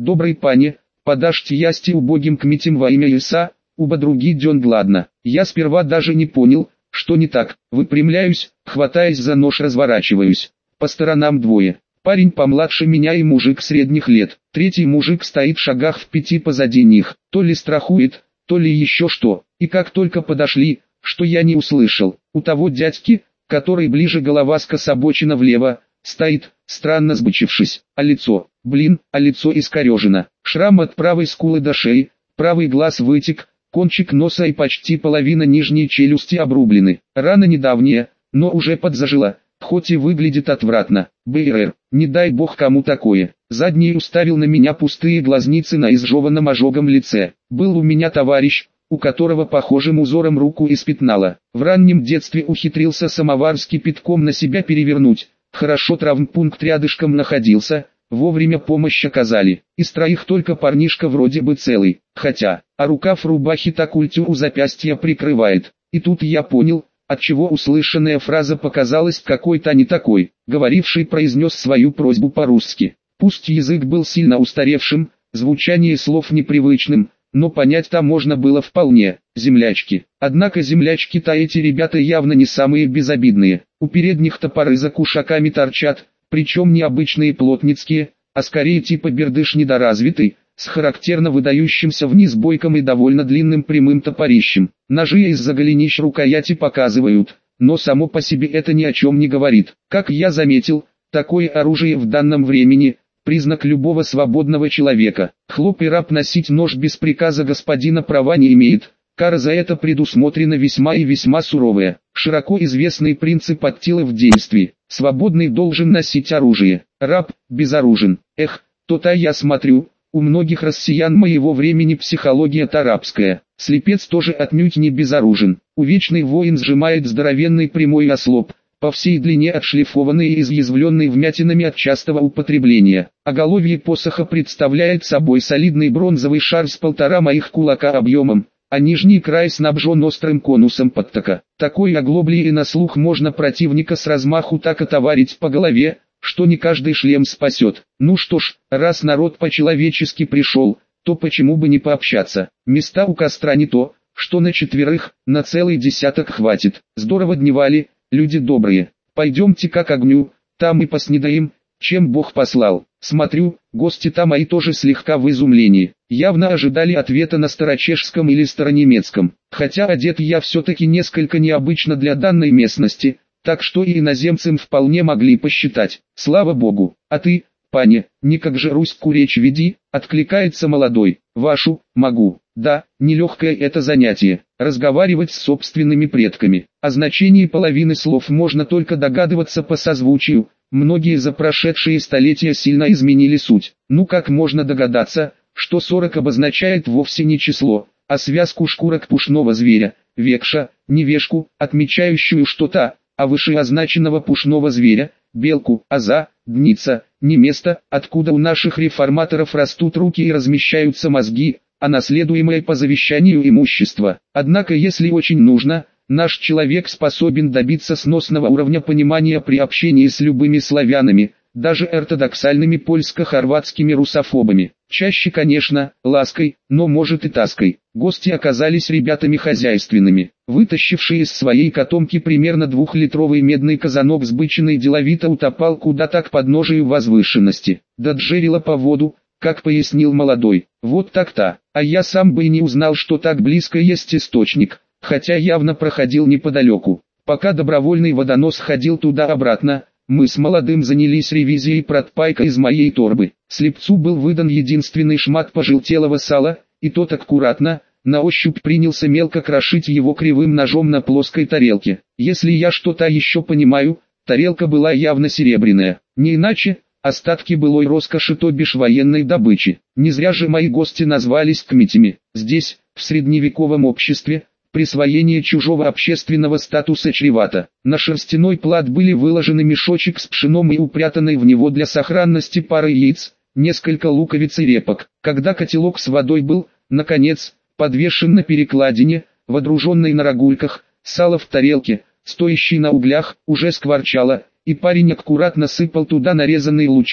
добрый пане, подашьте ясти убогим кметям во имя Иса, уба други дён ладно. Я сперва даже не понял, что не так, выпрямляюсь, хватаясь за нож, разворачиваюсь. По сторонам двое. Парень помладше меня и мужик средних лет. Третий мужик стоит в шагах в 5 позади них. То ли страхует, то ли еще что. И как только подошли, что я не услышал. У того дядьки, который ближе, голова скособочена влево, стоит, странно сбычившись. А лицо искорежено. Шрам от правой скулы до шеи, правый глаз вытек, кончик носа и почти половина нижней челюсти обрублены. Рана недавняя, но уже подзажила. Хоть и выглядит отвратно. БР, не дай бог кому такое. Задний уставил на меня пустые глазницы на изжеванном ожогом лице. Был у меня товарищ, у которого похожим узором руку испятнало. В раннем детстве ухитрился самовар с кипятком на себя перевернуть. Хорошо травмпункт рядышком находился, вовремя помощь оказали. Из троих только парнишка вроде бы целый, хотя, а рукав рубахи так культю у запястья прикрывает. И тут я понял, отчего услышанная фраза показалась какой-то не такой. Говоривший произнес свою просьбу по-русски. Пусть язык был сильно устаревшим, звучание слов непривычным, но понять-то можно было вполне. Землячки. Однако землячки-то эти ребята явно не самые безобидные. У передних топоры за кушаками торчат, причем не обычные плотницкие, а скорее типа бердыш недоразвитый, с характерно выдающимся вниз бойком и довольно длинным прямым топорищем. Ножи из-за голенищ рукояти показывают, но само по себе это ни о чем не говорит. Как я заметил, такое оружие в данном времени – признак любого свободного человека. Хлоп и раб носить нож без приказа господина права не имеет. Кара за это предусмотрена весьма и весьма суровая. Широко известный принцип Аттилы в действии. Свободный должен носить оружие, раб безоружен. То-то я смотрю. У многих россиян моего времени психология-то рабская. Слепец тоже отнюдь не безоружен. Увечный воин сжимает здоровенный прямой ослоб, по всей длине отшлифованный и изъязвленный вмятинами от частого употребления. Оголовье посоха представляет собой солидный бронзовый шар с 1,5 моих кулака объемом, а нижний край снабжен острым конусом подтока. Такой оглоблей и на слух можно противника с размаху так отоварить по голове, что не каждый шлем спасет. Ну что ж, раз народ по-человечески пришел, то почему бы не пообщаться. Места у костра не то, что на 4, на целый десяток хватит. Здорово дневали, люди добрые. Пойдемте-ка к огню, там и поснедаем, чем Бог послал. Смотрю, гости-то мои тоже слегка в изумлении. Явно ожидали ответа на старочешском или старонемецком. Хотя одет я все-таки несколько необычно для данной местности, так что и иноземцам вполне могли посчитать. Слава Богу. А ты, пане, никак же Руську речь веди, откликается молодой. Вашу, могу. Да, нелегкое это занятие, разговаривать с собственными предками. О значении половины слов можно только догадываться по созвучию. Многие за прошедшие столетия сильно изменили суть. Ну как можно догадаться, что 40 обозначает вовсе не число, а связку шкурок пушного зверя, векша, невешку, отмечающую что-то, а вышеозначенного пушного зверя, белку, аза, дница, не место, откуда у наших реформаторов растут руки и размещаются мозги, а наследуемое по завещанию имущество. Однако если очень нужно, наш человек способен добиться сносного уровня понимания при общении с любыми славянами, даже ортодоксальными польско-хорватскими русофобами. Чаще, конечно, лаской, но может и таской. Гости оказались ребятами хозяйственными. Вытащивший из своей котомки примерно 2-литровый медный казанок сбыченный деловито утопал куда-то к подножию возвышенности. Доджерила по воду, как пояснил молодой. Вот так-то. А я сам бы и не узнал, что так близко есть источник, хотя явно проходил неподалеку. Пока добровольный водонос ходил туда-обратно, мы с молодым занялись ревизией протпайка из моей торбы. Слепцу был выдан единственный шмат пожелтелого сала, и тот аккуратно, на ощупь принялся мелко крошить его кривым ножом на плоской тарелке. Если я что-то еще понимаю, тарелка была явно серебряная. Не иначе, остатки былой роскоши, то бишь военной добычи. Не зря же мои гости назвались кметями. Здесь, в средневековом обществе, присвоение чужого общественного статуса чревато. На шерстяной плат были выложены мешочек с пшеном и упрятанной в него для сохранности пары яиц, несколько луковиц и репок. Когда котелок с водой был, наконец, подвешен на перекладине, водруженной на рогульках, сало в тарелке, стоящей на углях, уже скворчало, и парень аккуратно сыпал туда нарезанный лучок,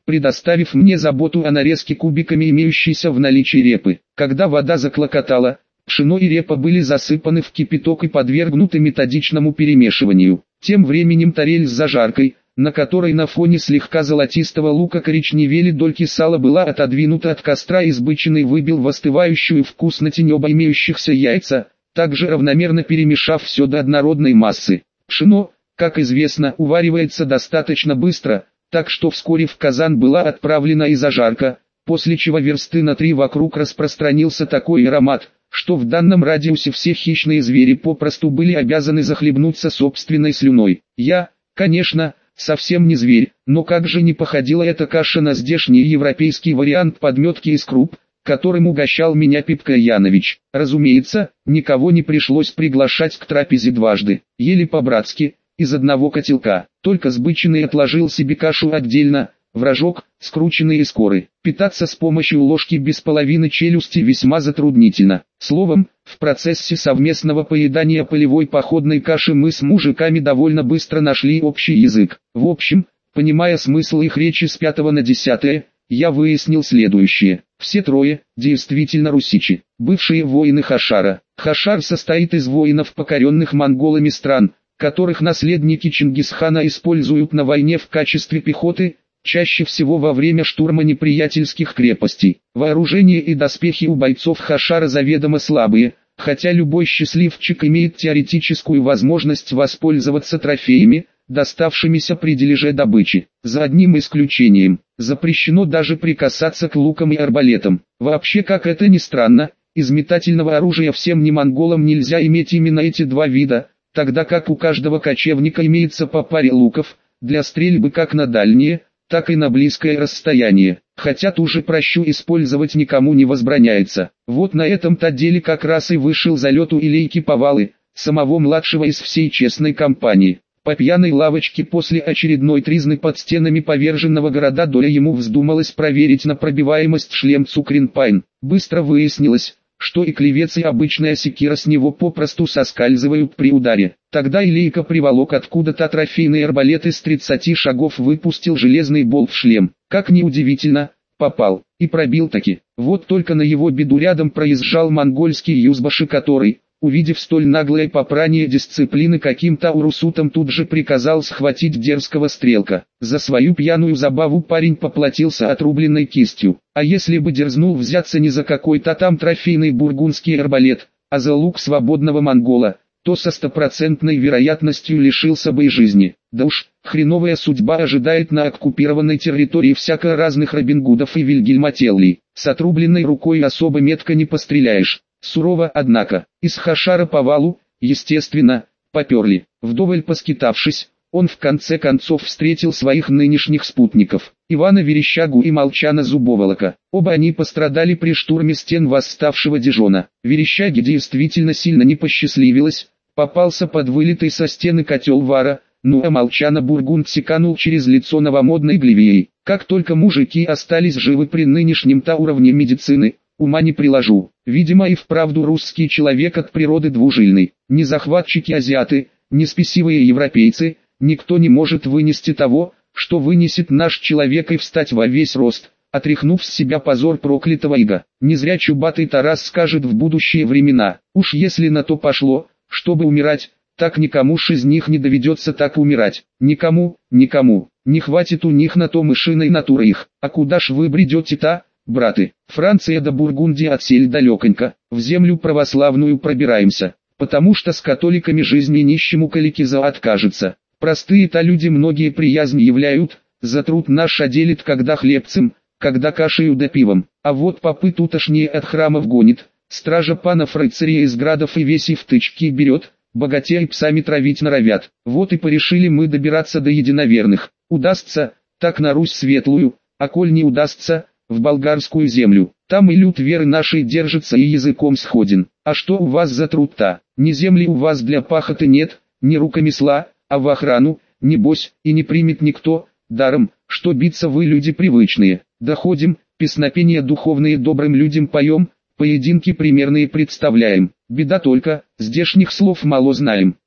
предоставив мне заботу о нарезке кубиками имеющейся в наличии репы. Когда вода заклокотала, пшено и репа были засыпаны в кипяток и подвергнуты методичному перемешиванию. Тем временем тарель с зажаркой, на которой на фоне слегка золотистого лука коричневели дольки сала, была отодвинута от костра, и сбыченный выбил в остывающую вкуснотень оба имеющихся яйца, также равномерно перемешав все до однородной массы. Пшено, как известно, уваривается достаточно быстро, так что вскоре в казан была отправлена и зажарка, после чего версты на 3 вокруг распространился такой аромат, что в данном радиусе все хищные звери попросту были обязаны захлебнуться собственной слюной. Я, конечно, совсем не зверь, но как же не походила эта каша на здешний европейский вариант подметки из круп, которым угощал меня Пипка Янович. Разумеется, никого не пришлось приглашать к трапезе дважды, ели по-братски, из одного котелка. Только Сбыченный отложил себе кашу отдельно, в рожок, скрученный из коры. Питаться с помощью ложки без половины челюсти весьма затруднительно. Словом, в процессе совместного поедания полевой походной каши мы с мужиками довольно быстро нашли общий язык. В общем, понимая смысл их речи с 5 на 10, я выяснил следующее. Все трое, действительно русичи, бывшие воины Хашара. Хашар состоит из воинов, покоренных монголами стран, которых наследники Чингисхана используют на войне в качестве пехоты, чаще всего во время штурма неприятельских крепостей. Вооружение и доспехи у бойцов Хашара заведомо слабые, хотя любой счастливчик имеет теоретическую возможность воспользоваться трофеями, доставшимися при дележе добычи. За одним исключением, запрещено даже прикасаться к лукам и арбалетам. Вообще, как это ни странно, из метательного оружия всем немонголам нельзя иметь именно эти два вида, тогда как у каждого кочевника имеется по паре луков, для стрельбы как на дальние, так и на близкое расстояние, хотя ту же пращу использовать никому не возбраняется. Вот на этом-то деле как раз и вышел залет у Илейки Повалы, самого младшего из всей честной компании. По пьяной лавочке после очередной тризны под стенами поверженного города Доля ему вздумалось проверить на пробиваемость шлем Цукринпайн. Быстро выяснилось, что и клевец, и обычная секира с него попросту соскальзывают при ударе. Тогда Илейка приволок откуда-то трофейный арбалет и с 30 шагов выпустил железный болт в шлем. Как ни удивительно, попал, и пробил таки. Вот только на его беду рядом проезжал монгольский юзбаши, который, увидев столь наглое попрание дисциплины каким-то урусутом, тут же приказал схватить дерзкого стрелка. За свою пьяную забаву парень поплатился отрубленной кистью. А если бы дерзнул взяться не за какой-то там трофейный бургундский арбалет, а за лук свободного монгола, то со стопроцентной вероятностью лишился бы и жизни. Да уж, хреновая судьба ожидает на оккупированной территории всяко разных Робин Гудов и Вильгельма Телли. С отрубленной рукой особо метко не постреляешь. Сурово, однако, из Хашара Повалу, естественно, поперли. Вдоволь поскитавшись, он в конце концов встретил своих нынешних спутников, Ивана Верещагу и Молчана Зубоволока. Оба они пострадали при штурме стен восставшего Дижона. Верещаге действительно сильно не посчастливилось, попался под вылитый со стены котел вара, ну а Молчана бургунд секанул через лицо новомодной глевией. Как только мужики остались живы при нынешнем-то уровне медицины, ума не приложу. Видимо и вправду русский человек от природы двужильный. Ни захватчики-азиаты, ни спесивые европейцы, никто не может вынести того, что вынесет наш человек, и встать во весь рост, отряхнув с себя позор проклятого ига. Не зря чубатый Тарас скажет в будущие времена: уж если на то пошло, чтобы умирать, так никому ж из них не доведется так умирать. Никому, никому. Не хватит у них на то мышиной натуры их. А куда ж вы бредете-то, браты? Франция до Бургундии отсель далеконько, в землю православную пробираемся, потому что с католиками жизни нищему каликиза откажется. Простые-то люди многие приязнь являют, за труд наш оделит когда хлебцем, когда кашею да пивом. А вот попы тутошние от храмов гонит, стража панов рыцарей из градов и веси в тычки берет, богатей псами травить норовят. Вот и порешили мы добираться до единоверных. Удастся, так на Русь светлую, а коль не удастся, в болгарскую землю. Там и люд веры нашей держится и языком сходен. А что у вас за труд-то? Ни земли у вас для пахоты нет, ни рукомесла, а в охрану, небось, и не примет никто, даром, что биться вы люди привычные. Доходим, песнопения духовные добрым людям поем, поединки примерные представляем. Беда только, здешних слов мало знаем.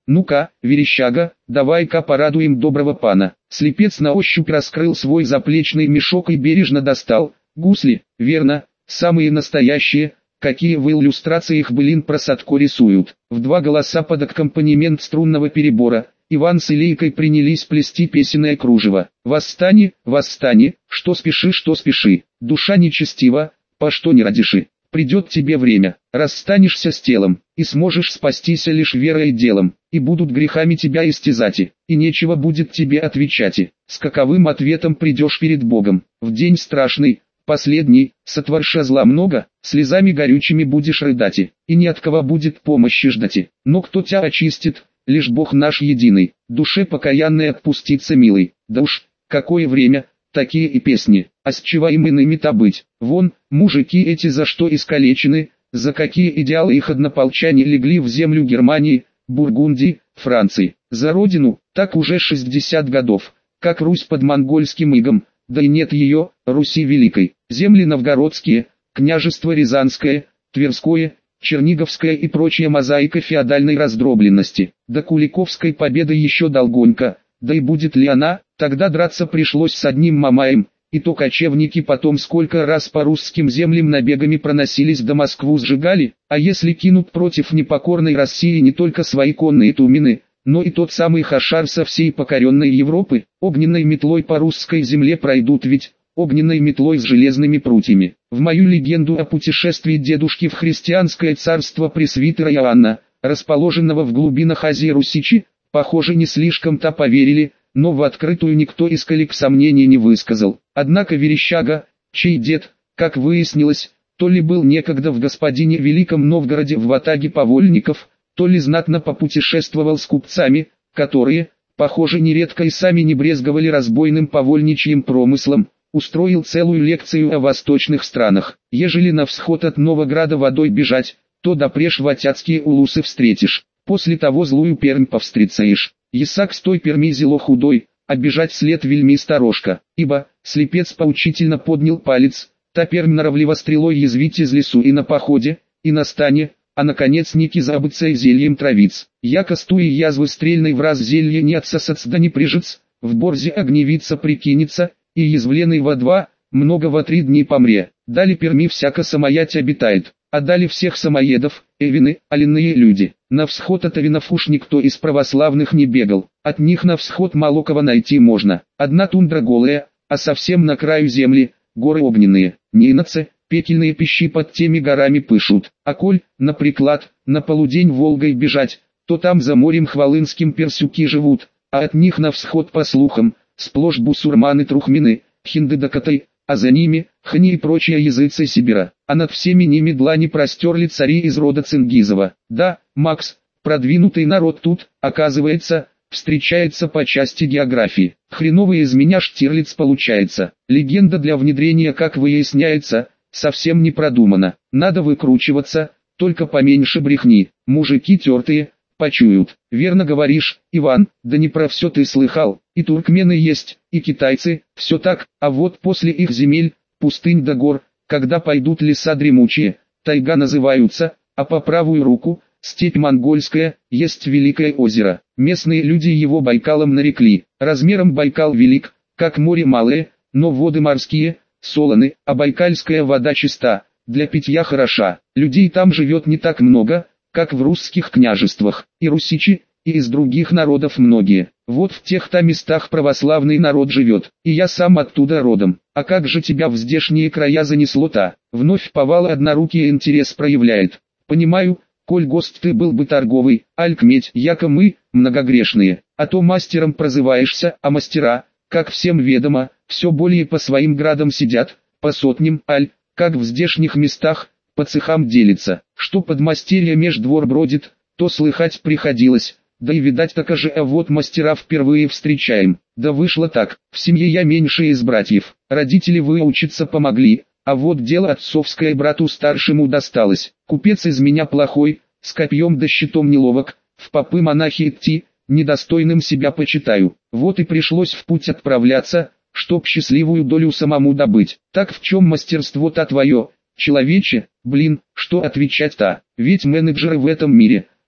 Ну-ка, верещага, давай-ка порадуем доброго пана. Слепец на ощупь раскрыл свой заплечный мешок и бережно достал. Гусли, верно, самые настоящие, какие в иллюстрациях былин про Садко рисуют. В два голоса под аккомпанемент струнного перебора Иван с Илейкой принялись плести песенное кружево. «Восстани, восстани, что спеши, душа нечестива, по что не родиши. Придет тебе время, расстанешься с телом, и сможешь спастися лишь верой и делом, и будут грехами тебя истязать, и нечего будет тебе отвечать, с каковым ответом придешь перед Богом, в день страшный, последний, сотворша зла много, слезами горючими будешь рыдать, и ни от кого будет помощи ждать, но кто тебя очистит, лишь Бог наш единый, душе покаянной отпуститься милый, да уж, какое время, такие и песни, а с чего им иными-то быть, вон, мужики эти за что искалечены, за какие идеалы их однополчане легли в землю Германии, Бургундии, Франции, за родину, так уже 60 годов, как Русь под монгольским игом, да и нет ее, Руси Великой, земли новгородские, княжество Рязанское, Тверское, Черниговская и прочая мозаика феодальной раздробленности, до Куликовской победы еще долгонько, да и будет ли она, тогда драться пришлось с одним Мамаем, и то кочевники потом сколько раз по русским землям набегами проносились да Москву сжигали, а если кинут против непокорной России не только свои конные тумены, но и тот самый Хашар со всей покоренной Европы, огненной метлой по русской земле пройдут ведь, огненной метлой с железными прутьями. В мою легенду о путешествии дедушки в христианское царство пресвитера Иоанна, расположенного в глубинах Азии Русичи, похоже не слишком-то поверили, но в открытую никто из коллег сомнений не высказал. Однако верещага, чей дед, как выяснилось, то ли был некогда в господине Великом Новгороде в ватаге повольников, то ли знатно попутешествовал с купцами, которые, похоже нередко и сами не брезговали разбойным повольничьим промыслом, устроил целую лекцию о восточных странах. Ежели на всход от Новограда водой бежать, то допреж ватяцкие улусы встретишь, после того злую Пермь повстречаешь. Ясак с той Перми зело худой, а бежать вслед вельми сторожка, ибо, слепец поучительно поднял палец, та Пермь норовливо стрелой язвить из лесу и на походе, и на стане, а наконец ники забыться и зельем травиц. Яко стуи язвы стрельной в раз зелье не отсосаться да не прижиться, в борзе огневица прикинется, и язвленный во два, много во 3 дни помре. Дали Перми всяко самоять обитает, а дали всех самоедов, эвины, оленные люди. На всход от эвинов уж никто из православных не бегал, от них на всход мало кого найти можно. Одна тундра голая, а совсем на краю земли, горы огненные, нейнацы, пекельные пищи под теми горами пышут. А коль, на приклад, на полудень Волгой бежать, то там за морем Хвалынским персюки живут, а от них на всход по слухам, сплошь бусурманы-трухмины, хинды-дакатай, а за ними, хни и прочие языцы Сибира, а над всеми ними длани простерли цари из рода Цингизова. Да, Макс, продвинутый народ тут, оказывается, встречается по части географии. Хреновый из меня Штирлиц получается. Легенда для внедрения, как выясняется, совсем не продумана. Надо выкручиваться, только поменьше брехни. Мужики тертые, почуют. Верно говоришь, Иван, да не про все ты слыхал. И туркмены есть, и китайцы, все так, а вот после их земель, пустынь да гор, когда пойдут леса дремучие, тайга называются, а по правую руку, степь монгольская, есть великое озеро. Местные люди его Байкалом нарекли. Размером Байкал велик, как море малое, но воды морские, солоны, а байкальская вода чиста, для питья хороша. Людей там живет не так много, как в русских княжествах, и русичи, и из других народов многие. Вот в тех-то местах православный народ живет, и я сам оттуда родом. А как же тебя в здешние края занесло-то? Вновь повала однорукий интерес проявляет. Понимаю, коль гость ты был бы торговый, аль-кметь, яко мы, многогрешные, а то мастером прозываешься, а мастера, как всем ведомо, все более по своим градам сидят, по сотням, аль, как в здешних местах, по цехам делится, что подмастерье меж двор бродит, то слыхать приходилось, да и видать так же, а вот мастера впервые встречаем. Да вышло так, в семье я меньший из братьев, родители выучиться помогли, а вот дело отцовское брату старшему досталось. Купец из меня плохой, с копьем да щитом неловок, в попы монахи идти, недостойным себя почитаю. Вот и пришлось в путь отправляться, чтоб счастливую долю самому добыть. Так в чем мастерство-то твое, человече? Блин, что отвечать-то? Ведь менеджеры в этом мире,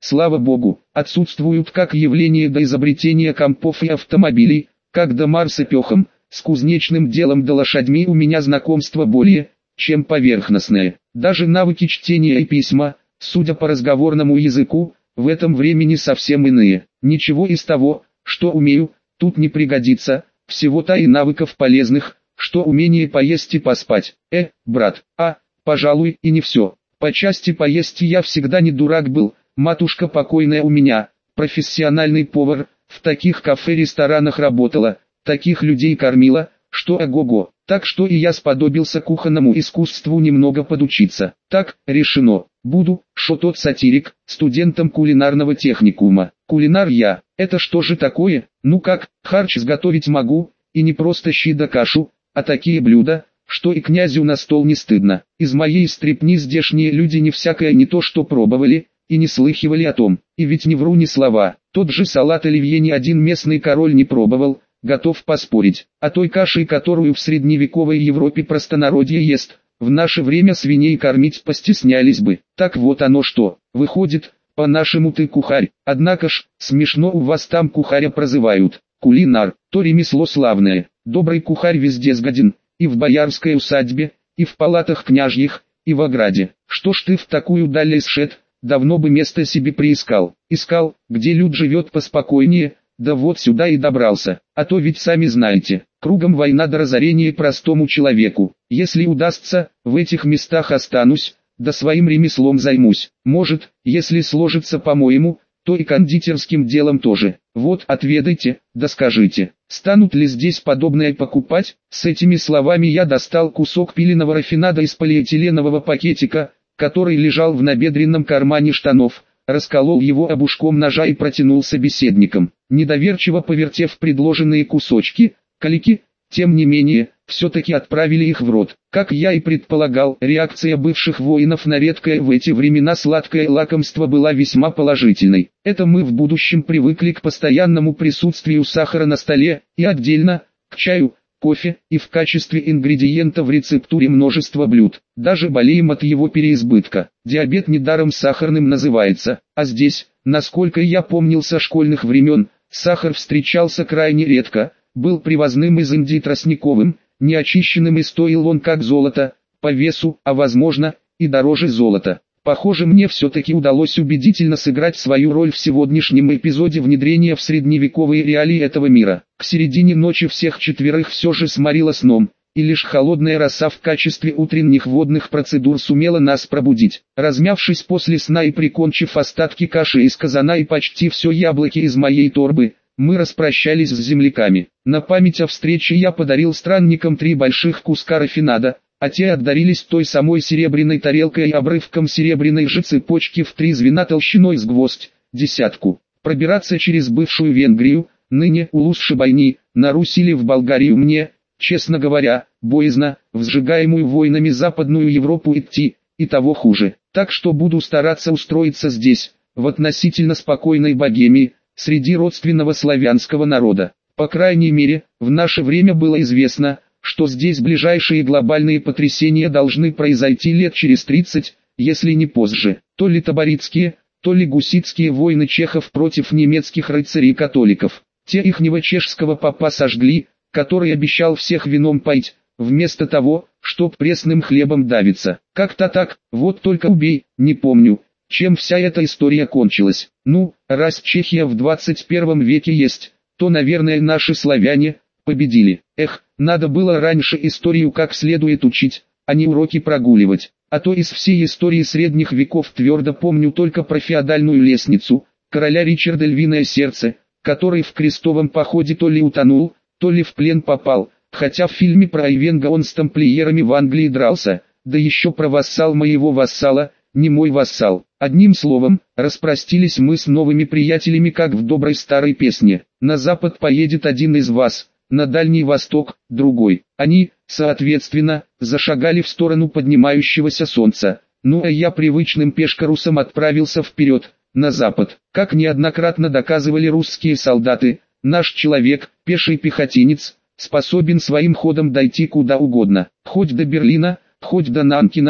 слава богу, отсутствуют как явление до изобретения компов и автомобилей, как до Марса пехом, с кузнечным делом да лошадьми у меня знакомство более, чем поверхностное. Даже навыки чтения и письма, судя по разговорному языку, в этом времени совсем иные. Ничего из того, что умею, тут не пригодится, всего-то и навыков полезных, что умение поесть и поспать. Брат, пожалуй, и не все. По части поесть я всегда не дурак был, матушка покойная у меня, профессиональный повар, в таких кафе-ресторанах работала, таких людей кормила, что ого-го. Так что и я сподобился кухонному искусству немного подучиться. Так, решено, буду, шо тот сатирик, студентом кулинарного техникума. Кулинар я, это что же такое? Ну как, харч сготовить могу, и не просто щи да кашу, а такие блюда, что и князю на стол не стыдно. Из моей стрепни здешние люди не всякое не то что пробовали, и не слыхивали о том. И ведь не вру ни слова, тот же салат оливье ни один местный король не пробовал, готов поспорить. А той кашей, которую в средневековой Европе простонародье ест, в наше время свиней кормить постеснялись бы. Так вот оно что, выходит, по-нашему ты кухарь, однако ж, смешно у вас там кухаря прозывают. Кулинар, то ремесло славное, добрый кухарь везде сгоден, и в боярской усадьбе, и в палатах княжьих, и в ограде. Что ж ты в такую даль исшед, давно бы место себе приискал. Искал, где люд живет поспокойнее, да вот сюда и добрался. А то ведь сами знаете, кругом война до разорения простому человеку. Если удастся, в этих местах останусь, да своим ремеслом займусь. Может, если сложится по-моему, то и кондитерским делом тоже. Вот отведайте, да скажите, станут ли здесь подобное покупать? С этими словами я достал кусок пиленого рафинада из полиэтиленового пакетика, который лежал в набедренном кармане штанов, расколол его обушком ножа и протянул собеседникам. Недоверчиво повертев предложенные кусочки, калики, тем не менее, все-таки отправили их в рот. Как я и предполагал, реакция бывших воинов на редкое в эти времена сладкое лакомство была весьма положительной. Это мы в будущем привыкли к постоянному присутствию сахара на столе, и отдельно, к чаю, кофе, и в качестве ингредиента в рецептуре множества блюд. Даже болеем от его переизбытка. Диабет недаром сахарным называется, а здесь, насколько я помнил со школьных времен, сахар встречался крайне редко, был привозным из Индии тростниковым, неочищенным и стоил он как золото, по весу, а возможно, и дороже золота. Похоже, мне все-таки удалось убедительно сыграть свою роль в сегодняшнем эпизоде внедрения в средневековые реалии этого мира. К середине ночи всех четверых все же сморило сном, и лишь холодная роса в качестве утренних водных процедур сумела нас пробудить. Размявшись после сна и прикончив остатки каши из казана и почти все яблоки из моей торбы, мы распрощались с земляками. На память о встрече я подарил странникам 3 больших куска рафинада, а те отдарились той самой серебряной тарелкой и обрывком серебряной же цепочки в 3 звена толщиной с гвоздь, десятку. Пробираться через бывшую Венгрию, ныне Улус-Шибайни, на Русь или в Болгарию мне, честно говоря, боязно, в сжигаемую войнами Западную Европу идти, и того хуже. Так что буду стараться устроиться здесь, в относительно спокойной Богемии, среди родственного славянского народа. По крайней мере, в наше время было известно, что здесь ближайшие глобальные потрясения должны произойти лет через 30, если не позже. То ли таборитские, то ли гуситские войны чехов против немецких рыцарей-католиков. Те ихнего чешского попа сожгли, который обещал всех вином поить, вместо того, чтоб пресным хлебом давиться. Как-то так, вот только убей, не помню, чем вся эта история кончилась. Ну, раз Чехия в 21 веке есть, то, наверное, наши славяне победили. Надо было раньше историю как следует учить, а не уроки прогуливать. А то из всей истории средних веков твердо помню только про феодальную лестницу, короля Ричарда Львиное Сердце, который в крестовом походе то ли утонул, то ли в плен попал, хотя в фильме про Айвенго он с тамплиерами в Англии дрался, да еще про вассал моего вассала, не мой вассал. Одним словом, распростились мы с новыми приятелями как в доброй старой песне. На запад поедет один из вас, на Дальний Восток, другой. Они, соответственно, зашагали в сторону поднимающегося солнца. Ну а я привычным пешкарусом отправился вперед, на запад. Как неоднократно доказывали русские солдаты, наш человек, пеший пехотинец, способен своим ходом дойти куда угодно. Хоть до Берлина, хоть до Нанкина,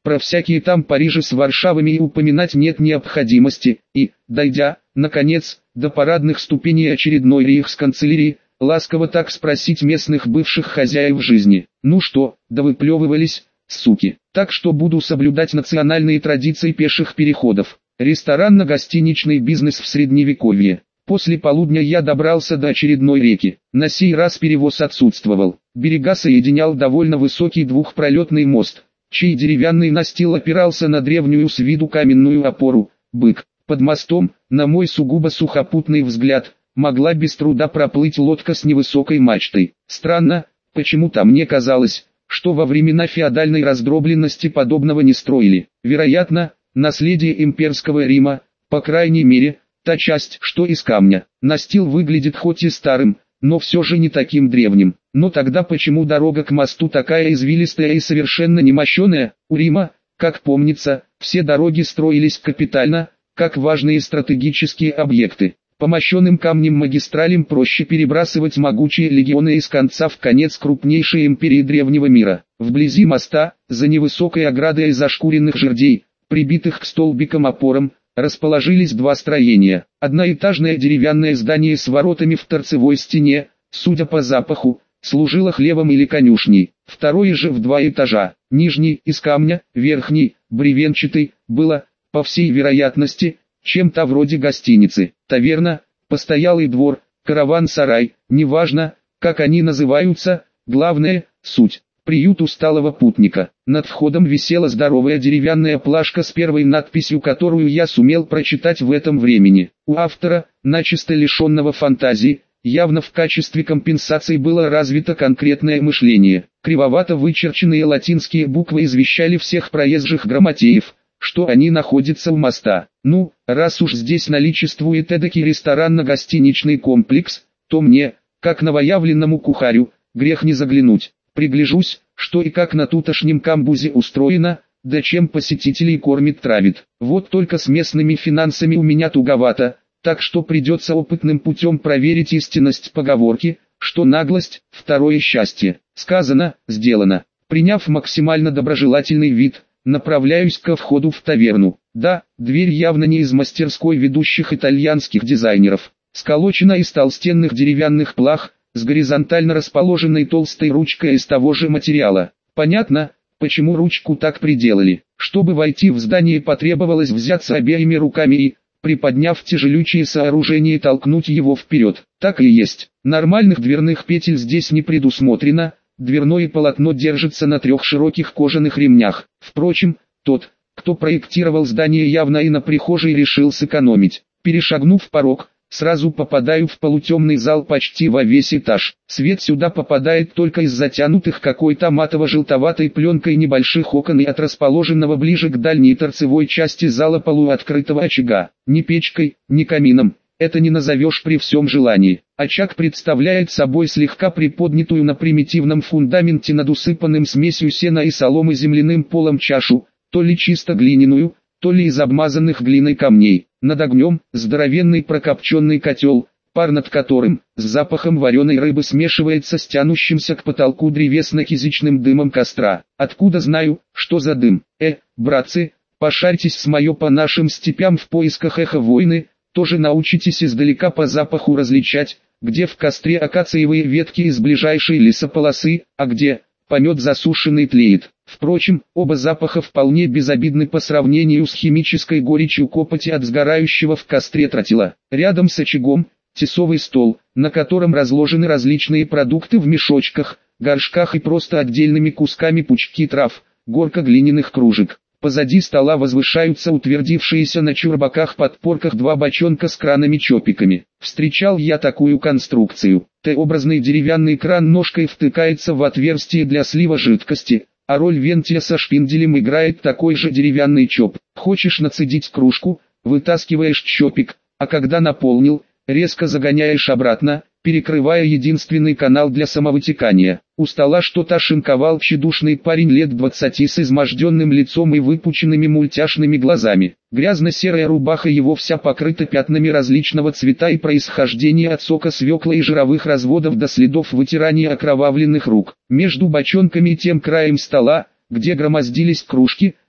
Про всякие там Парижи с Варшавами и упоминать нет необходимости, и, дойдя, наконец, до парадных ступеней очередной рейхсканцелярии, ласково так спросить местных бывших хозяев жизни: «Ну что, да выплевывались, суки? Так что буду соблюдать национальные традиции пеших переходов». Ресторанно-гостиничный бизнес в Средневековье. После полудня я добрался до очередной реки. На сей раз перевоз отсутствовал. Берега соединял довольно высокий двухпролетный мост, чей деревянный настил опирался на древнюю с виду каменную опору, бык. Под мостом, на мой сугубо сухопутный взгляд, могла без труда проплыть лодка с невысокой мачтой. Странно, почему-то мне казалось, что во времена феодальной раздробленности подобного не строили. Вероятно, наследие имперского Рима, по крайней мере, та часть, что из камня. Настил выглядит хоть и старым, но все же не таким древним. Но тогда почему дорога к мосту такая извилистая и совершенно немощеная? У Рима, как помнится, все дороги строились капитально, как важные стратегические объекты. По мощенным камнем магистралям проще перебрасывать могучие легионы из конца в конец крупнейшей империи древнего мира. Вблизи моста, за невысокой оградой из ошкуренных жердей, прибитых к столбикам-опорам, расположились два строения. Одноэтажное деревянное здание с воротами в торцевой стене, судя по запаху, служило хлевом или конюшней. Второе же в два этажа, нижний из камня, верхний, бревенчатый, было, по всей вероятности, чем-то вроде гостиницы, таверна, постоялый двор, караван-сарай, неважно, как они называются, главное – суть. Приют усталого путника. Над входом висела здоровая деревянная плашка с первой надписью, которую я сумел прочитать в этом времени. У автора, начисто лишенного фантазии, явно в качестве компенсации было развито конкретное мышление. Кривовато вычерченные латинские буквы извещали всех проезжих грамотеев, что они находятся у моста. Ну, раз уж здесь наличествует эдакий ресторанно-гостиничный комплекс, то мне, как новоявленному кухарю, грех не заглянуть. Пригляжусь, что и как на тутошнем камбузе устроено, да чем посетителей кормит-травит. Вот только с местными финансами у меня туговато, так что придется опытным путем проверить истинность поговорки, что наглость – второе счастье. Сказано, сделано. Приняв максимально доброжелательный вид, направляюсь ко входу в таверну. Да, дверь явно не из мастерской ведущих итальянских дизайнеров. Сколочена из толстенных деревянных плах, с горизонтально расположенной толстой ручкой из того же материала. Понятно, почему ручку так приделали. Чтобы войти в здание, потребовалось взяться обеими руками и, приподняв тяжелючее сооружение, толкнуть его вперед. Так и есть. Нормальных дверных петель здесь не предусмотрено, дверное полотно держится на 3 широких кожаных ремнях. Впрочем, тот, кто проектировал здание, явно и на прихожей решил сэкономить. Перешагнув порог, сразу попадаю в полутемный зал почти во весь этаж. Свет сюда попадает только из затянутых какой-то матово-желтоватой пленкой небольших окон и от расположенного ближе к дальней торцевой части зала полуоткрытого очага. Ни печкой, ни камином, это не назовешь при всем желании. Очаг представляет собой слегка приподнятую на примитивном фундаменте над усыпанным смесью сена и соломы земляным полом чашу, то ли чисто глиняную, то ли из обмазанных глиной камней. Над огнем здоровенный прокопченный котел, пар над которым с запахом вареной рыбы смешивается с тянущимся к потолку древесно-кизичным дымом костра. Откуда знаю, что за дым? Братцы, пошарьтесь с моё по нашим степям в поисках эха войны, тоже научитесь издалека по запаху различать, где в костре акациевые ветки из ближайшей лесополосы, а где помет засушенный тлеет. Впрочем, оба запаха вполне безобидны по сравнению с химической горечью копоти от сгорающего в костре тротила. Рядом с очагом тесовый стол, на котором разложены различные продукты в мешочках, горшках и просто отдельными кусками пучки трав, горка глиняных кружек. Позади стола возвышаются утвердившиеся на чурбаках подпорках 2 бочонка с кранами-чопиками. Встречал я такую конструкцию. Т-образный деревянный кран ножкой втыкается в отверстие для слива жидкости, а роль вентиля со шпинделем играет такой же деревянный чоп. Хочешь нацедить кружку, вытаскиваешь чопик, а когда наполнил, резко загоняешь обратно, перекрывая единственный канал для самовытекания. У стола что-то шинковал тщедушный парень лет 20 с изможденным лицом и выпученными мультяшными глазами. Грязно-серая рубаха его вся покрыта пятнами различного цвета и происхождения, от сока свекла и жировых разводов до следов вытирания окровавленных рук. Между бочонками и тем краем стола, где громоздились кружки,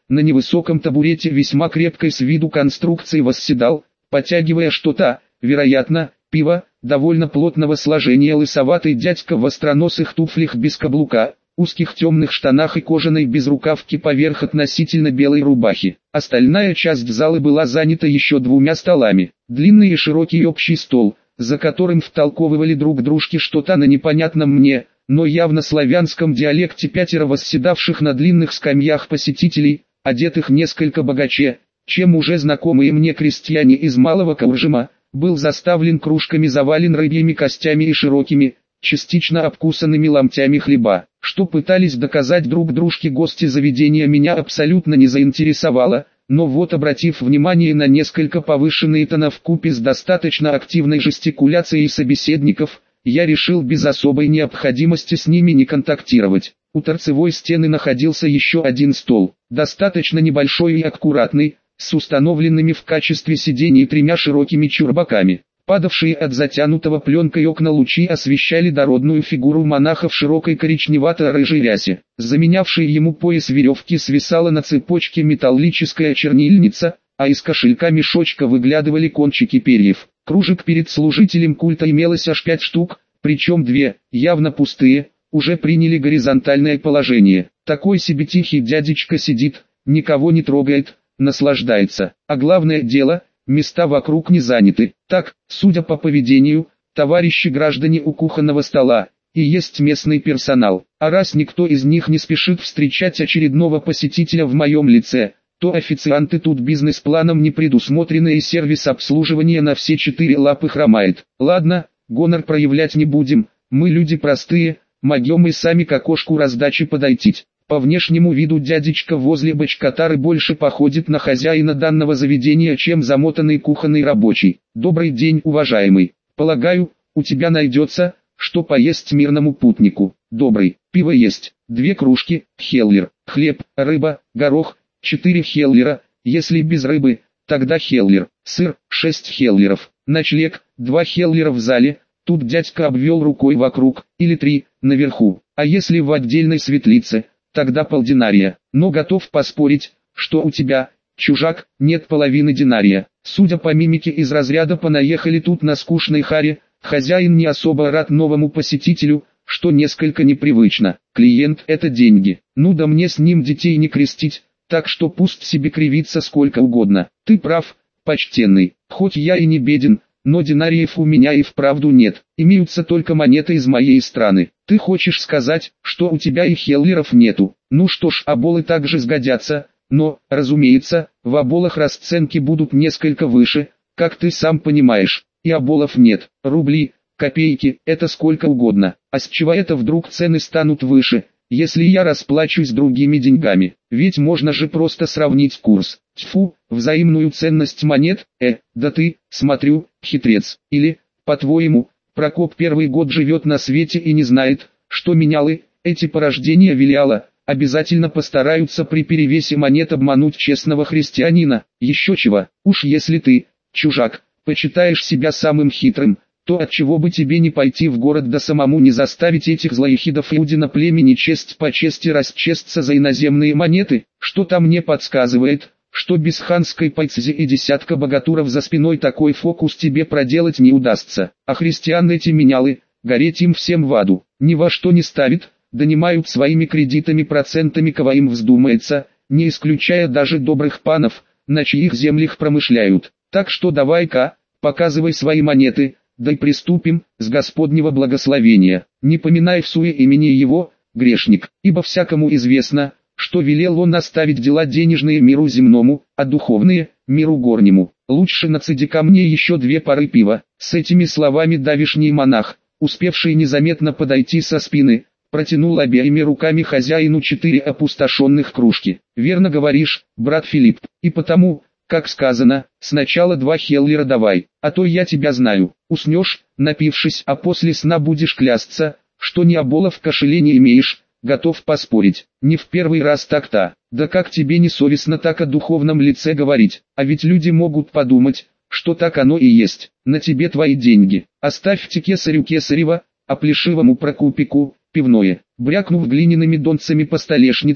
на невысоком табурете весьма крепкой с виду конструкции восседал, потягивая что-то, вероятно, пиво, довольно плотного сложения лысоватый дядька в остроносых туфлях без каблука, узких темных штанах и кожаной безрукавке поверх относительно белой рубахи. Остальная часть зала была занята еще двумя столами. Длинный и широкий общий стол, за которым втолковывали друг дружке что-то на непонятном мне, но явно славянском диалекте пятеро восседавших на длинных скамьях посетителей, одетых несколько богаче, чем уже знакомые мне крестьяне из Малого Кауржима, был заставлен кружками, завален рыбьими костями и широкими, частично обкусанными ломтями хлеба. Что пытались доказать друг дружке гости заведения, меня абсолютно не заинтересовало, но вот, обратив внимание на несколько повышенные тона вкупе с достаточно активной жестикуляцией собеседников, я решил без особой необходимости с ними не контактировать. У торцевой стены находился еще один стол, достаточно небольшой и аккуратный, с установленными в качестве сидений тремя широкими чурбаками. Падавшие от затянутого пленкой окна лучи освещали дородную фигуру монаха в широкой коричневато-рыжей рясе. Заменявшей ему пояс веревки свисала на цепочке металлическая чернильница, а из кошелька мешочка выглядывали кончики перьев. Кружек перед служителем культа имелось аж 5 штук, причем 2, явно пустые, уже приняли горизонтальное положение. Такой себе тихий дядечка сидит, никого не трогает, наслаждается. А главное дело, места вокруг не заняты. Так, судя по поведению, товарищи граждане у кухонного стола, и есть местный персонал. А раз никто из них не спешит встречать очередного посетителя в моем лице, то официанты тут бизнес-планом не предусмотрены и сервис обслуживания на все 4 лапы хромает. Ладно, гонор проявлять не будем, мы люди простые, могем и сами к окошку раздачи подойти. По внешнему виду дядечка возле бочкотары больше походит на хозяина данного заведения, чем замотанный кухонный рабочий. Добрый день, уважаемый. Полагаю, у тебя найдется, что поесть мирному путнику. Добрый. Пиво есть, 2 кружки, хеллер, хлеб, рыба, горох, 4 хеллера, если без рыбы, тогда хеллер, сыр, 6 хеллеров, ночлег, 2 хеллера в зале, тут дядька обвел рукой вокруг, или 3, наверху, а если в отдельной светлице, тогда полдинария, но готов поспорить, что у тебя, чужак, нет половины динария. Судя по мимике из разряда «понаехали тут на скучной харе», хозяин не особо рад новому посетителю, что несколько непривычно. Клиент – это деньги, ну да мне с ним детей не крестить, так что пусть себе кривится сколько угодно. Ты прав, почтенный, хоть я и не беден, но динариев у меня и вправду нет, имеются только монеты из моей страны. Ты хочешь сказать, что у тебя и хеллеров нету? Ну что ж, оболы также сгодятся, но, разумеется, в оболах расценки будут несколько выше, как ты сам понимаешь, и оболов нет. Рубли, копейки, это сколько угодно, а с чего это вдруг цены станут выше, если я расплачусь другими деньгами? Ведь можно же просто сравнить курс. Тьфу, взаимную ценность монет, да ты, смотрю, хитрец. Или, по-твоему, Прокоп первый год живет на свете и не знает, что менялы, эти порождения Велиала, обязательно постараются при перевесе монет обмануть честного христианина. Еще чего, уж если ты, чужак, почитаешь себя самым хитрым, то отчего бы тебе не пойти в город да самому не заставить этих злоехидов Иудина племени честь по чести расчесться за иноземные монеты? Что-то мне подсказывает, что без ханской пайцзи и десятка богатуров за спиной такой фокус тебе проделать не удастся. А христиан эти менялы, гореть им всем в аду, ни во что не ставит, донимают своими кредитами процентами кого им вздумается, не исключая даже добрых панов, на чьих землях промышляют. Так что давай-ка, показывай свои монеты, да и приступим, с Господнего благословения. Не поминай в суе имени его, грешник, ибо всякому известно, что велел он оставить дела денежные миру земному, а духовные – миру горнему. Лучше нацеди ко мне еще 2 пары пива. С этими словами давишний монах, успевший незаметно подойти со спины, протянул обеими руками хозяину 4 опустошенных кружки. Верно говоришь, брат Филипп, и потому, как сказано, сначала 2 хеллера давай, а то я тебя знаю. Уснешь, напившись, а после сна будешь клясться, что ни обола в кошеле не имеешь. Готов поспорить, не в первый раз так-то. Да как тебе не совестно так о духовном лице говорить, а ведь люди могут подумать, что так оно и есть. На тебе твои деньги, оставьте кесарю кесарева, а плешивому Прокупику, пивное. Брякнув глиняными донцами по столешнице,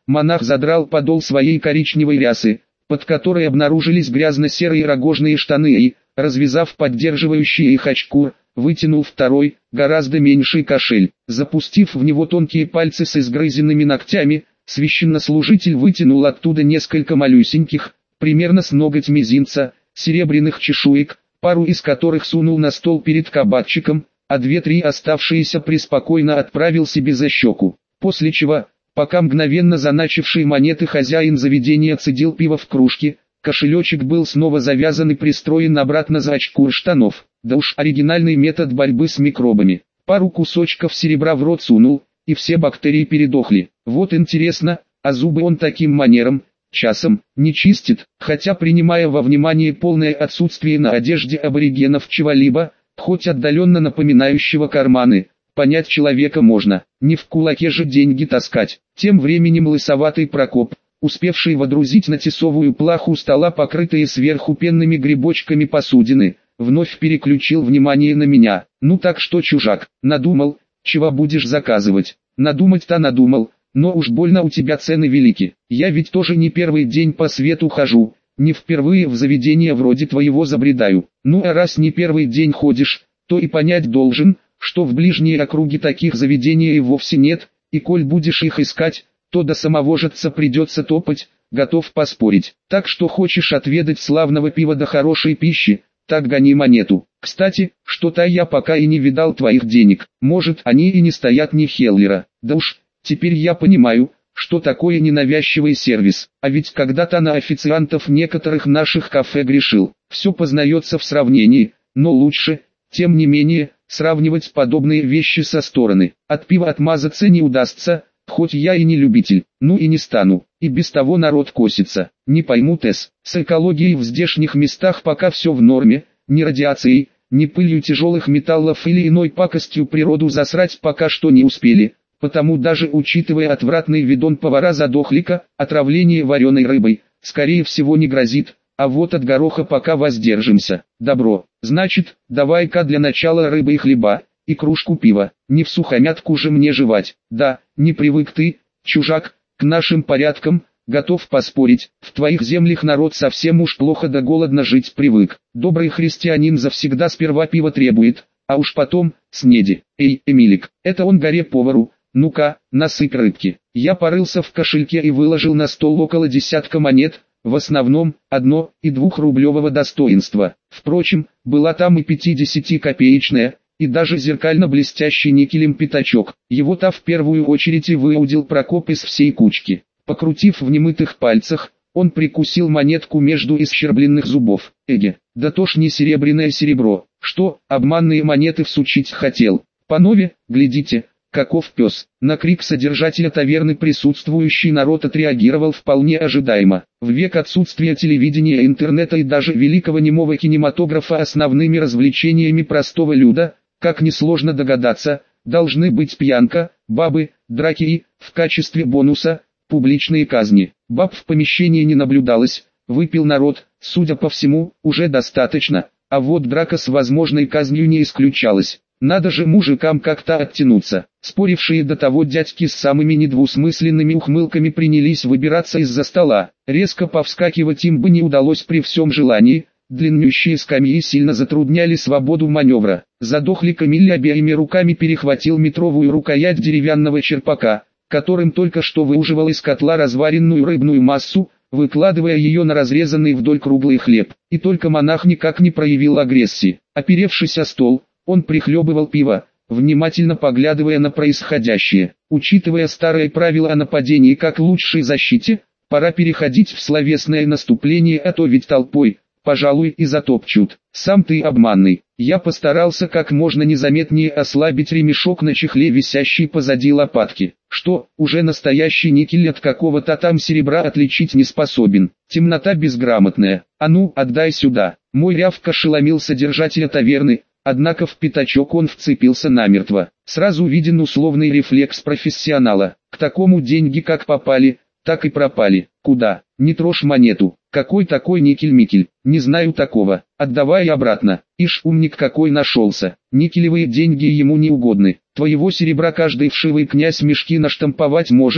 Монах задрал подол своей коричневой рясы, под которой обнаружились грязно-серые рогожные штаны и, развязав поддерживающие их очкур, вытянул второй, гораздо меньший кошель. Запустив в него тонкие пальцы с изгрызенными ногтями, священнослужитель вытянул оттуда несколько малюсеньких, примерно с ноготь мизинца, серебряных чешуек, пару из которых сунул на стол перед кабачиком, а 2-3 оставшиеся преспокойно отправил себе за щеку. После чего, пока мгновенно заначивший монеты хозяин заведения цедил пиво в кружке, кошелечек был снова завязан и пристроен обратно за очкур штанов. Да уж, оригинальный метод борьбы с микробами. Пару кусочков серебра в рот сунул, и все бактерии передохли. Вот интересно, а зубы он таким манером, часом, не чистит, хотя принимая во внимание полное отсутствие на одежде аборигенов чего-либо, хоть отдаленно напоминающего карманы, понять человека можно, не в кулаке же деньги таскать. Тем временем лысоватый Прокоп, успевший водрузить на тесовую плаху стола покрытые сверху пенными грибочками посудины, вновь переключил внимание на меня. Ну так что, чужак, надумал, чего будешь заказывать? Надумать-то надумал, но уж больно у тебя цены велики. Я ведь тоже не первый день по свету хожу, не впервые в заведение вроде твоего забредаю. Ну а раз не первый день ходишь, то и понять должен, что в ближней округе таких заведений и вовсе нет, и коль будешь их искать, то до самого жаться придется топать, готов поспорить. Так что хочешь отведать славного пива да хорошей пищи, так гони монету. Кстати, что-то я пока и не видал твоих денег. Может, они и не стоят ни хеллера. Да уж, теперь я понимаю, что такое ненавязчивый сервис. А ведь когда-то на официантов некоторых наших кафе грешил. Все познается в сравнении, но лучше, тем не менее, сравнивать подобные вещи со стороны. От пива отмазаться не удастся, хоть я и не любитель, ну и не стану, и без того народ косится. Не пойму, Тесс, с экологией в здешних местах пока все в норме, ни радиацией, ни пылью тяжелых металлов или иной пакостью природу засрать пока что не успели, потому даже учитывая отвратный видон повара задохлика, отравление вареной рыбой, скорее всего не грозит, а вот от гороха пока воздержимся. Добро, значит, давай-ка для начала рыбы и хлеба, и кружку пива, не всухомятку же мне жевать. Да, не привык ты, чужак, к нашим порядкам, готов поспорить, в твоих землях народ совсем уж плохо да голодно жить привык. Добрый христианин завсегда сперва пиво требует, а уж потом, снеди. Эй, Эмилик, это он горе-повару, ну-ка, насыпь рыбки. Я порылся в кошельке и выложил на стол около десятка монет, в основном, 1- и 2-рублевого достоинства. Впрочем, была там и 50-копеечная, и даже зеркально-блестящий никелем пятачок. Его-то в первую очередь и выудил Прокоп из всей кучки. Покрутив в немытых пальцах, он прикусил монетку между исщербленных зубов. Эге, да то ж не серебряное серебро. Что, обманные монеты всучить хотел? Панове, глядите, каков пес. На крик содержателя таверны присутствующий народ отреагировал вполне ожидаемо. В век отсутствия телевидения, интернета и даже великого немого кинематографа основными развлечениями простого люда, как несложно догадаться, должны быть пьянка, бабы, драки и, в качестве бонуса, публичные казни. Баб в помещении не наблюдалось, выпил народ, судя по всему, уже достаточно, а вот драка с возможной казнью не исключалась. Надо же мужикам как-то оттянуться. Спорившие до того дядьки с самыми недвусмысленными ухмылками принялись выбираться из-за стола. Резко повскакивать им бы не удалось при всем желании, длиннющие скамьи сильно затрудняли свободу маневра. Задохлый Камиль обеими руками перехватил метровую рукоять деревянного черпака, которым только что выуживал из котла разваренную рыбную массу, выкладывая ее на разрезанный вдоль круглый хлеб. И только монах никак не проявил агрессии. Оперевшись о стол, он прихлебывал пиво, внимательно поглядывая на происходящее. Учитывая старое правило о нападении как лучшей защите, пора переходить в словесное наступление, а то ведь толпой, пожалуй, и затопчут. Сам ты обманный. Я постарался как можно незаметнее ослабить ремешок на чехле, висящий позади лопатки. Что, уже настоящий никель от какого-то там серебра отличить не способен? Темнота безграмотная. А ну, отдай сюда. Мой рявк ошеломил содержателя таверны. Однако в пятачок он вцепился намертво. Сразу виден условный рефлекс профессионала. К такому деньги как попали, так и пропали. Куда? Не трожь монету. Какой такой никель-микель? Не знаю такого. Отдавай обратно. Ишь, умник какой нашелся. Никелевые деньги ему не угодны. Твоего серебра каждый вшивый князь мешки наштамповать может,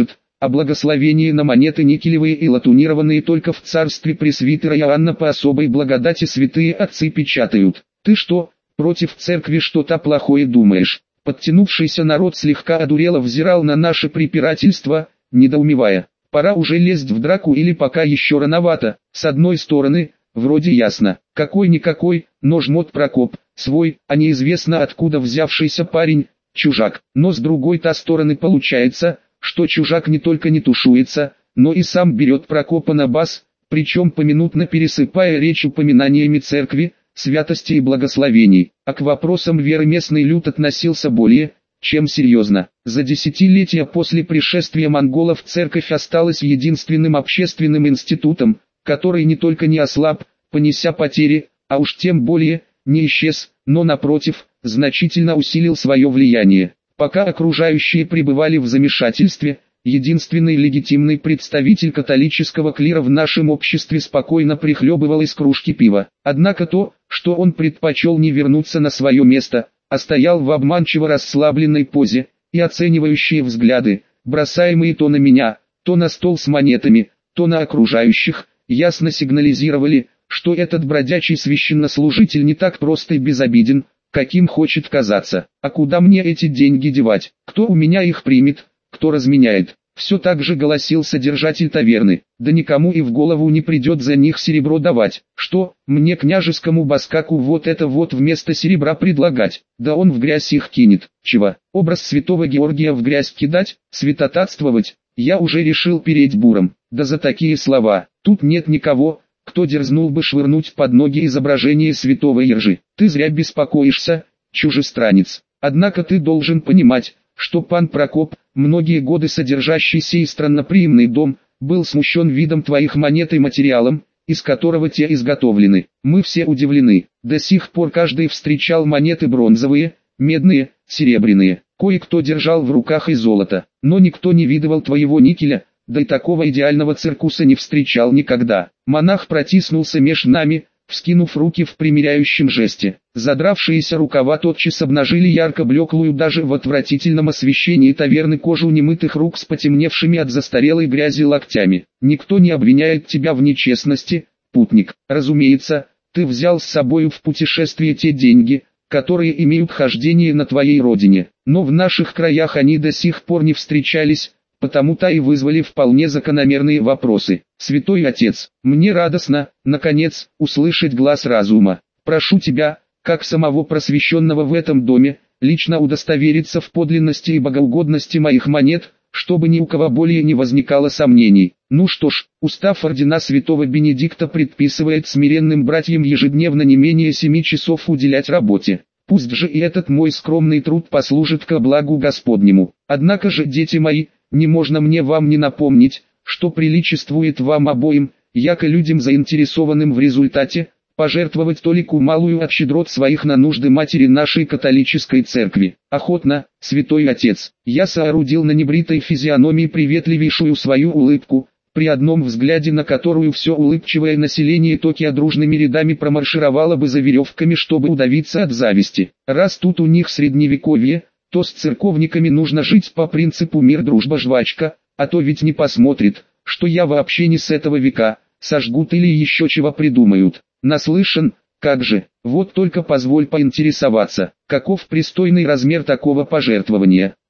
а благословения на монеты никелевые и латунированные только в царстве пресвитера Иоанна по особой благодати святые отцы печатают. Ты что, против церкви что-то плохое думаешь? Подтянувшийся народ слегка одурело взирал на наше препирательство, недоумевая, пора уже лезть в драку или пока еще рановато. С одной стороны, вроде ясно, какой-никакой, но жмот Прокоп, свой, а неизвестно откуда взявшийся парень, чужак. Но с другой-то стороны получается, что чужак не только не тушуется, но и сам берет Прокопа на бас, причем поминутно пересыпая речь упоминаниями церкви, святости и благословений, а к вопросам веры местный люд относился более, чем серьезно. За десятилетия после пришествия монголов церковь осталась единственным общественным институтом, который не только не ослаб, понеся потери, а уж тем более, не исчез, но напротив, значительно усилил свое влияние. Пока окружающие пребывали в замешательстве, единственный легитимный представитель католического клира в нашем обществе спокойно прихлебывал из кружки пива. Однако то, что он предпочел не вернуться на свое место, а стоял в обманчиво расслабленной позе, и оценивающие взгляды, бросаемые то на меня, то на стол с монетами, то на окружающих, ясно сигнализировали, что этот бродячий священнослужитель не так прост и безобиден, каким хочет казаться. А куда мне эти деньги девать? Кто у меня их примет? Кто разменяет? Все так же голосил содержатель таверны. Да никому и в голову не придет за них серебро давать. Что, мне княжескому баскаку вот это вот вместо серебра предлагать? Да он в грязь их кинет. Чего? Образ святого Георгия в грязь кидать? Святотатствовать? Я уже решил переть буром. Да за такие слова, тут нет никого, кто дерзнул бы швырнуть под ноги изображение святого Ержи. Ты зря беспокоишься, чужестранец. Однако ты должен понимать, что пан Прокоп, многие годы содержащий сей странноприимный дом, был смущен видом твоих монет и материалом, из которого те изготовлены. Мы все удивлены. До сих пор каждый встречал монеты бронзовые, медные, серебряные. Кое-кто держал в руках и золото, но никто не видывал твоего никеля, да и такого идеального циркуса не встречал никогда. Монах протиснулся меж нами, вскинув руки в примиряющем жесте. Задравшиеся рукава тотчас обнажили ярко блеклую даже в отвратительном освещении таверны кожу немытых рук с потемневшими от застарелой грязи локтями. Никто не обвиняет тебя в нечестности, путник. Разумеется, ты взял с собою в путешествие те деньги, которые имеют хождение на твоей родине. Но в наших краях они до сих пор не встречались, потому-то и вызвали вполне закономерные вопросы. Святой Отец, мне радостно, наконец, услышать глас разума. Прошу тебя, как самого просвещенного в этом доме, лично удостовериться в подлинности и богоугодности моих монет, чтобы ни у кого более не возникало сомнений. Ну что ж, устав ордена святого Бенедикта предписывает смиренным братьям ежедневно не менее 7 часов уделять работе. Пусть же и этот мой скромный труд послужит ко благу Господнему. Однако же, дети мои, не можно мне вам не напомнить, что приличествует вам обоим, яко людям заинтересованным в результате, пожертвовать толику малую от щедрот своих на нужды матери нашей католической церкви. Охотно, святой отец, я соорудил на небритой физиономии приветливейшую свою улыбку, при одном взгляде на которую все улыбчивое население Токио дружными рядами промаршировало бы за веревками, чтобы удавиться от зависти. Раз тут у них средневековье, то с церковниками нужно жить по принципу мир, дружба, жвачка, а то ведь не посмотрит, что я вообще не с этого века, сожгут или еще чего придумают. Наслышан, как же, вот только позволь поинтересоваться, каков пристойный размер такого пожертвования.